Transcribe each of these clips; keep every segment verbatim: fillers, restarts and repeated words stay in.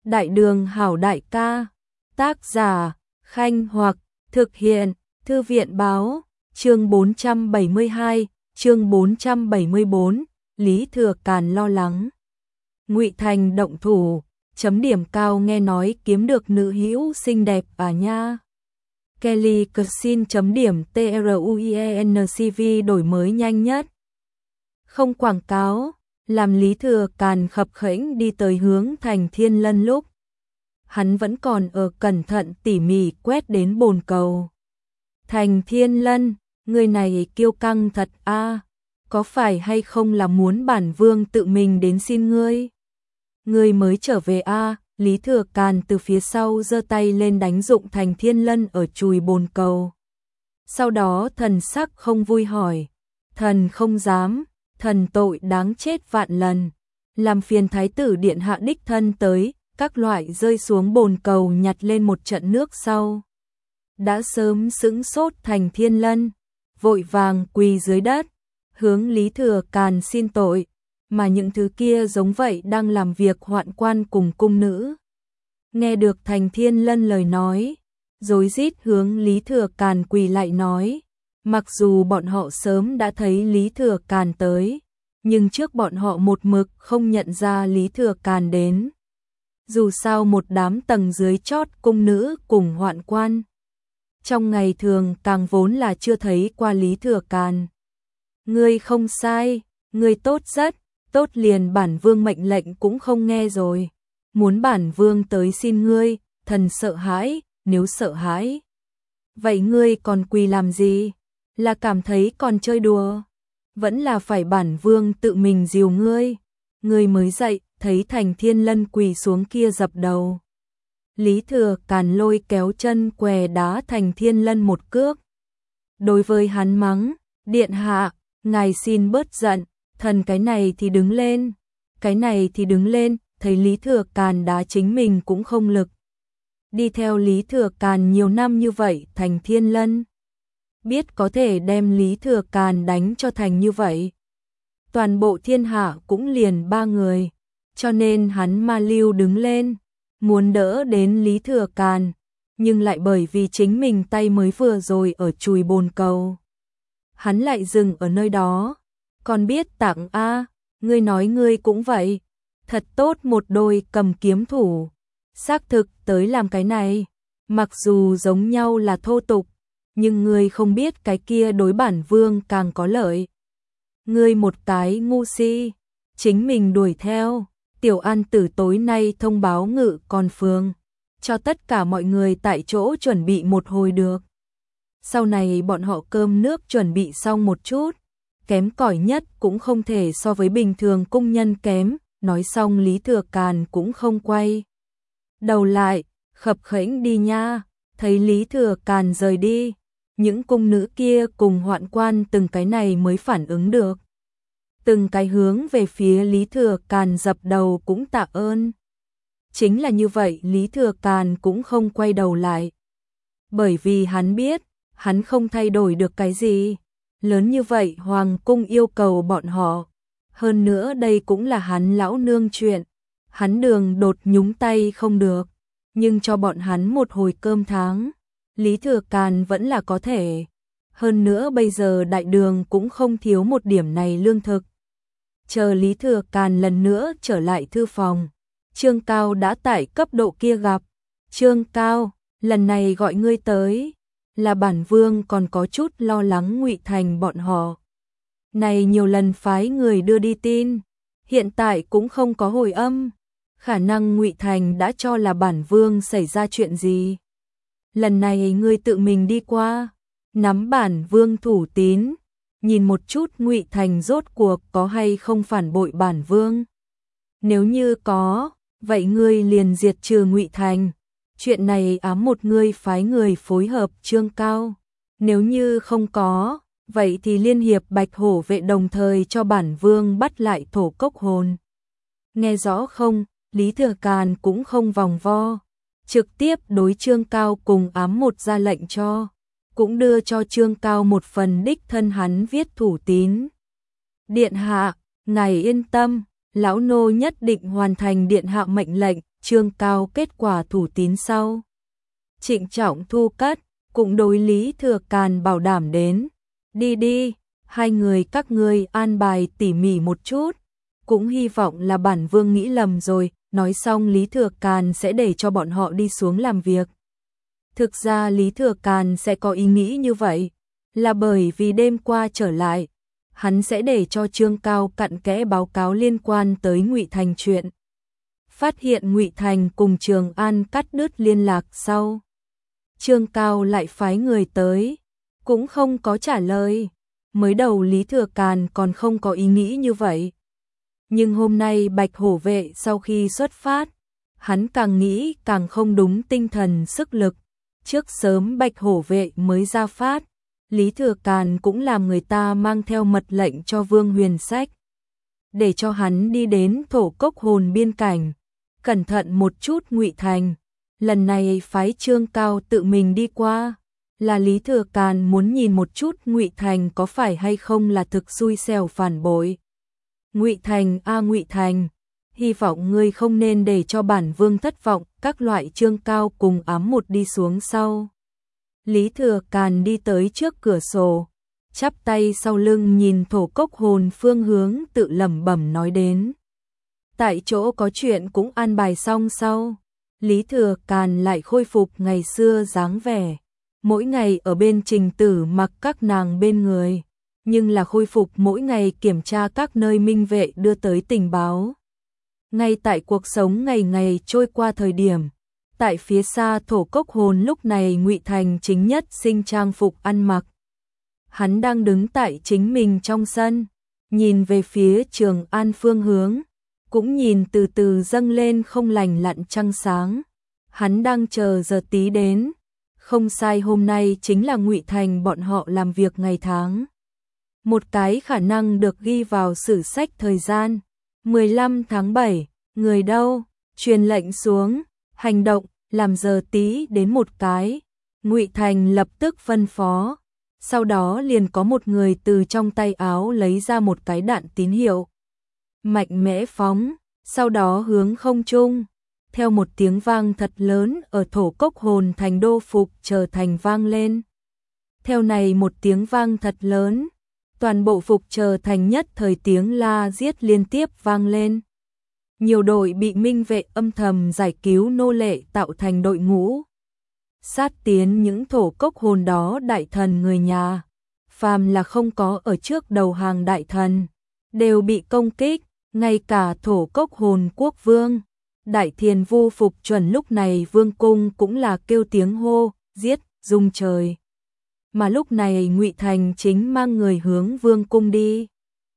Đại đường hảo đại ca, tác giả, Khanh Hoặc, thực hiện, Thư viện báo, chương bốn trăm bảy mươi hai, chương bốn trăm bảy mươi bốn, Lý Thừa Càn lo lắng. Ngụy Thành động thủ, chấm điểm cao nghe nói kiếm được nữ hữu xinh đẹp à nha. Kelly Cuisine chấm điểm truencv đổi mới nhanh nhất. Không quảng cáo, làm Lý Thừa Càn khập khễnh đi tới hướng Thành Thiên Lân lúc hắn vẫn còn ở cẩn thận tỉ mỉ quét đến bồn cầu. Thành Thiên Lân, người này kiêu căng thật a, à, có phải hay không là muốn bản vương tự mình đến xin ngươi? Ngươi mới trở về a, à, Lý Thừa Càn từ phía sau giơ tay lên đánh dụng Thành Thiên Lân ở chùi bồn cầu. Sau đó thần sắc không vui hỏi, thần không dám, thần tội đáng chết vạn lần, làm phiền thái tử điện hạ đích thân tới, các loại rơi xuống bồn cầu nhặt lên một trận nước sau. Đã sớm sững sốt Thành Thiên Lân, vội vàng quỳ dưới đất, hướng Lý Thừa Càn xin tội, mà những thứ kia giống vậy đang làm việc hoạn quan cùng cung nữ. Nghe được Thành Thiên Lân lời nói, rối rít hướng Lý Thừa Càn quỳ lại nói, mặc dù bọn họ sớm đã thấy Lý Thừa Càn tới, nhưng trước bọn họ một mực không nhận ra Lý Thừa Càn đến. Dù sao một đám tầng dưới chót cung nữ cùng hoạn quan, trong ngày thường càng vốn là chưa thấy qua Lý Thừa Càn. Ngươi không sai, ngươi tốt rất, tốt liền bản vương mệnh lệnh cũng không nghe rồi. Muốn bản vương tới xin ngươi, thần sợ hãi, nếu sợ hãi. Vậy ngươi còn quỳ làm gì? Là cảm thấy còn chơi đùa? Vẫn là phải bản vương tự mình dìu ngươi. Ngươi mới dậy, thấy Thành Thiên Lân quỳ xuống kia dập đầu. Lý Thừa Càn lôi kéo chân què đá Thành Thiên Lân một cước. Đối với hắn mắng, điện hạ, ngài xin bớt giận, thần cái này thì đứng lên, cái này thì đứng lên, thấy Lý Thừa Càn đá chính mình cũng không lực. Đi theo Lý Thừa Càn nhiều năm như vậy, Thành Thiên Lân biết có thể đem Lý Thừa Càn đánh cho thành như vậy. Toàn bộ thiên hạ cũng liền ba người, cho nên hắn ma lưu đứng lên, muốn đỡ đến Lý Thừa Càn, nhưng lại bởi vì chính mình tay mới vừa rồi ở chùi bồn cầu. Hắn lại dừng ở nơi đó, còn biết tặng a, à, ngươi nói ngươi cũng vậy, thật tốt một đôi cầm kiếm thủ, xác thực tới làm cái này, mặc dù giống nhau là thô tục, nhưng ngươi không biết cái kia đối bản vương càng có lợi. Ngươi một cái ngu si, chính mình đuổi theo, Tiểu An Tử tối nay thông báo ngự con phường, cho tất cả mọi người tại chỗ chuẩn bị một hồi được. Sau này bọn họ cơm nước chuẩn bị xong một chút, kém cỏi nhất cũng không thể so với bình thường cung nhân kém. Nói xong Lý Thừa Càn cũng không quay đầu lại, khập khễnh đi nha. Thấy Lý Thừa Càn rời đi, những cung nữ kia cùng hoạn quan từng cái này mới phản ứng được, từng cái hướng về phía Lý Thừa Càn dập đầu cũng tạ ơn. Chính là như vậy, Lý Thừa Càn cũng không quay đầu lại, bởi vì hắn biết hắn không thay đổi được cái gì. Lớn như vậy hoàng cung yêu cầu bọn họ, hơn nữa đây cũng là hắn lão nương chuyện, hắn đường đột nhúng tay không được, nhưng cho bọn hắn một hồi cơm tháng, Lý Thừa Càn vẫn là có thể. Hơn nữa bây giờ đại đường cũng không thiếu một điểm này lương thực. Chờ Lý Thừa Càn lần nữa trở lại thư phòng, Trương Cao đã tại cấp độ kia gặp. Trương Cao, lần này gọi ngươi tới, là bản vương còn có chút lo lắng Ngụy Thành bọn họ. Này nhiều lần phái người đưa đi tin, hiện tại cũng không có hồi âm, khả năng Ngụy Thành đã cho là bản vương xảy ra chuyện gì. Lần này ngươi tự mình đi qua, nắm bản vương thủ tín, nhìn một chút Ngụy Thành rốt cuộc có hay không phản bội bản vương. Nếu như có, vậy ngươi liền diệt trừ Ngụy Thành. Chuyện này ám một ngươi phái người phối hợp Trương Cao. Nếu như không có, vậy thì liên hiệp Bạch Hổ vệ đồng thời cho bản vương bắt lại thổ cốc hồn. Nghe rõ không? Lý Thừa Càn cũng không vòng vo, trực tiếp đối Trương Cao cùng ám một ra lệnh cho, cũng đưa cho Trương Cao một phần đích thân hắn viết thủ tín. Điện hạ, ngài yên tâm, lão nô nhất định hoàn thành điện hạ mệnh lệnh. Trương Cao kết quả thủ tín sau. Trịnh trọng thu cất, cũng đối Lý Thừa Càn bảo đảm đến. Đi đi, hai người các ngươi an bài tỉ mỉ một chút. Cũng hy vọng là bản vương nghĩ lầm rồi. Nói xong Lý Thừa Càn sẽ để cho bọn họ đi xuống làm việc. Thực ra Lý Thừa Càn sẽ có ý nghĩ như vậy, là bởi vì đêm qua trở lại, hắn sẽ để cho Trương Cao cặn kẽ báo cáo liên quan tới Ngụy Thành chuyện. Phát hiện Ngụy Thành cùng Trường An cắt đứt liên lạc sau. Trương Cao lại phái người tới, cũng không có trả lời. Mới đầu Lý Thừa Càn còn không có ý nghĩ như vậy. Nhưng hôm nay Bạch Hổ vệ sau khi xuất phát, hắn càng nghĩ càng không đúng tinh thần sức lực. Trước sớm Bạch Hổ vệ mới ra phát, Lý Thừa Càn cũng làm người ta mang theo mật lệnh cho Vương Huyền Sách, để cho hắn đi đến Thổ Cốc Hồn biên cảnh, cẩn thận một chút Ngụy Thành. Lần này phái Trương Cao tự mình đi qua, là Lý Thừa Càn muốn nhìn một chút Ngụy Thành có phải hay không là thực xui xẻo phản bội. Ngụy Thành a à, Ngụy Thành, hy vọng ngươi không nên để cho bản vương thất vọng. Các loại Trương Cao cùng ám một đi xuống sau. Lý Thừa Càn đi tới trước cửa sổ, chắp tay sau lưng nhìn Thổ Cốc Hồn phương hướng tự lẩm bẩm nói đến. Tại chỗ có chuyện cũng an bài xong sau, Lý Thừa Càn lại khôi phục ngày xưa dáng vẻ, mỗi ngày ở bên Trình Tử mặc các nàng bên người, nhưng là khôi phục mỗi ngày kiểm tra các nơi minh vệ đưa tới tình báo. Ngay tại cuộc sống ngày ngày trôi qua thời điểm, tại phía xa Thổ Cốc Hồn lúc này Ngụy Thành chính nhất sinh trang phục ăn mặc. Hắn đang đứng tại chính mình trong sân, nhìn về phía Trường An phương hướng, cũng nhìn từ từ dâng lên không lành lặn trăng sáng. Hắn đang chờ giờ tí đến, không sai, hôm nay chính là Ngụy Thành bọn họ làm việc ngày tháng. Một cái khả năng được ghi vào sử sách thời gian. mười lăm tháng bảy, người đâu? Truyền lệnh xuống, hành động, làm giờ tí đến một cái. Ngụy Thành lập tức phân phó. Sau đó liền có một người từ trong tay áo lấy ra một cái đạn tín hiệu. Mạnh mẽ phóng, sau đó hướng không trung. Theo một tiếng vang thật lớn ở Thổ Cốc Hồn thành đô phục trở thành vang lên. Theo này một tiếng vang thật lớn, toàn bộ phục chờ thành nhất thời tiếng la giết liên tiếp vang lên. Nhiều đội bị minh vệ âm thầm giải cứu nô lệ tạo thành đội ngũ. Sát tiến những Thổ Cốc Hồn đó đại thần người nhà. Phàm là không có ở trước đầu hàng đại thần, đều bị công kích, ngay cả Thổ Cốc Hồn quốc vương. Đại Thiền Vu phục chuẩn lúc này vương cung cũng là kêu tiếng hô, giết, rung trời. Mà lúc này Ngụy Thành chính mang người hướng vương cung đi.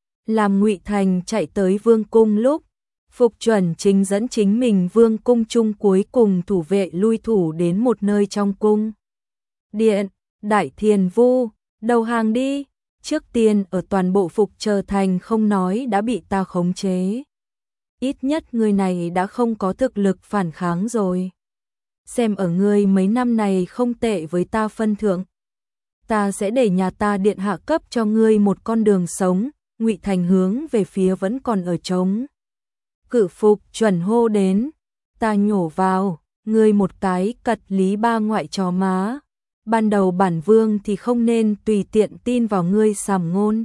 Làm Ngụy Thành chạy tới vương cung lúc, phục chuẩn chính dẫn chính mình vương cung chung cuối cùng thủ vệ lui thủ đến một nơi trong cung. Điện, Đại Thiền Vu, đầu hàng đi, trước tiên ở toàn bộ phục chờ thành không nói đã bị ta khống chế. Ít nhất người này đã không có thực lực phản kháng rồi. Xem ở ngươi mấy năm này không tệ với ta phân thượng, ta sẽ để nhà ta điện hạ cấp cho ngươi một con đường sống. Ngụy Thành hướng về phía vẫn còn ở trống cử phục chuẩn hô đến. Ta nhổ vào, ngươi một cái cật lý ba ngoại trò má. Ban đầu bản vương thì không nên tùy tiện tin vào ngươi sàm ngôn.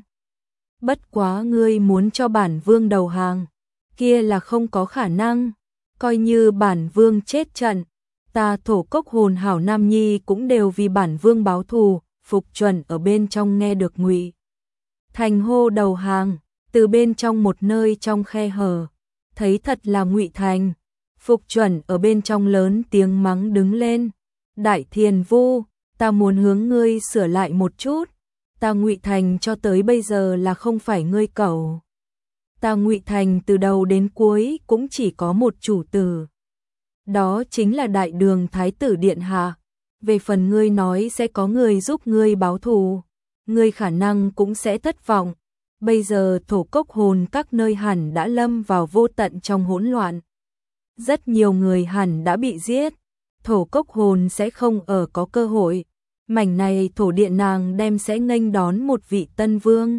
Bất quá ngươi muốn cho bản vương đầu hàng, kia là không có khả năng. Coi như bản vương chết trận, ta Thổ Cốc Hồn hảo nam nhi cũng đều vì bản vương báo thù. Phục chuẩn ở bên trong nghe được Ngụy Thành hô đầu hàng, từ bên trong một nơi trong khe hở, thấy thật là Ngụy Thành. Phục chuẩn ở bên trong lớn tiếng mắng đứng lên. Đại Thiền Vu, ta muốn hướng ngươi sửa lại một chút. Ta Ngụy Thành cho tới bây giờ là không phải ngươi cẩu. Ta Ngụy Thành từ đầu đến cuối cũng chỉ có một chủ tử. Đó chính là Đại Đường Thái tử Điện Hạ. Về phần ngươi nói sẽ có người giúp ngươi báo thù, ngươi khả năng cũng sẽ thất vọng. Bây giờ Thổ Cốc Hồn các nơi hẳn đã lâm vào vô tận trong hỗn loạn. Rất nhiều người hẳn đã bị giết, Thổ Cốc Hồn sẽ không ở có cơ hội. Mảnh này thổ điện nàng đem sẽ nghênh đón một vị tân vương.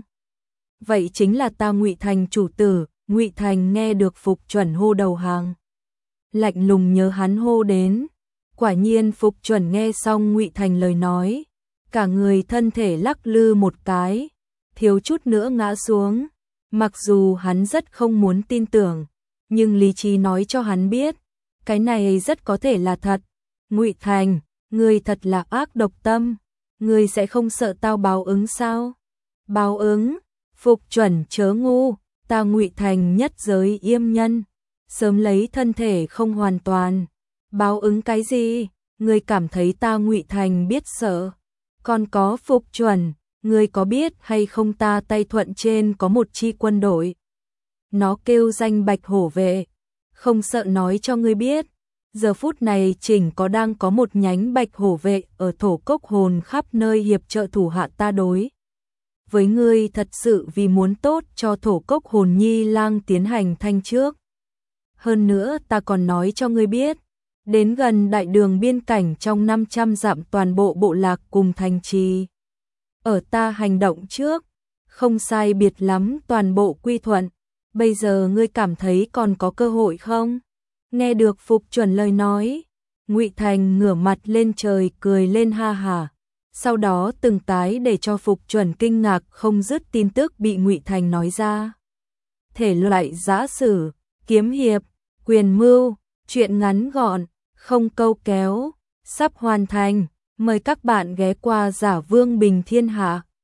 Vậy chính là ta Ngụy Thành chủ tử. Ngụy Thành nghe được phục chuẩn hô đầu hàng, lạnh lùng nhớ hắn hô đến. Quả nhiên Phục Chuẩn nghe xong Ngụy Thành lời nói, cả người thân thể lắc lư một cái, thiếu chút nữa ngã xuống. Mặc dù hắn rất không muốn tin tưởng, nhưng lý trí nói cho hắn biết, cái này rất có thể là thật. Ngụy Thành, ngươi thật là ác độc tâm, ngươi sẽ không sợ tao báo ứng sao? Báo ứng? Phục Chuẩn chớ ngu, ta Ngụy Thành nhất giới yêm nhân, sớm lấy thân thể không hoàn toàn. Báo ứng cái gì? Ngươi cảm thấy ta Ngụy Thành biết sợ? Còn có Phục Chuẩn, ngươi có biết hay không ta Tây Thuận trên có một chi quân đội. Nó kêu danh Bạch Hổ Vệ, không sợ nói cho ngươi biết. Giờ phút này chỉnh có đang có một nhánh Bạch Hổ Vệ ở Thổ Cốc Hồn khắp nơi hiệp trợ thủ hạ ta đối. Với ngươi thật sự vì muốn tốt cho Thổ Cốc Hồn Nhi lang tiến hành thanh trước. Hơn nữa ta còn nói cho ngươi biết, đến gần đại đường biên cảnh trong năm trăm dặm toàn bộ bộ lạc cùng thành trì. Ở ta hành động trước, không sai biệt lắm toàn bộ quy thuận, bây giờ ngươi cảm thấy còn có cơ hội không? Nghe được Phục Chuẩn lời nói, Ngụy Thành ngửa mặt lên trời cười lên ha hả. Sau đó từng cái để cho Phục Chuẩn kinh ngạc không dứt tin tức bị Ngụy Thành nói ra. Thể loại giã sử, kiếm hiệp, quyền mưu, truyện ngắn gọn, không câu kéo, sắp hoàn thành. Mời các bạn ghé qua Giả Vương Bình Thiên Hạ.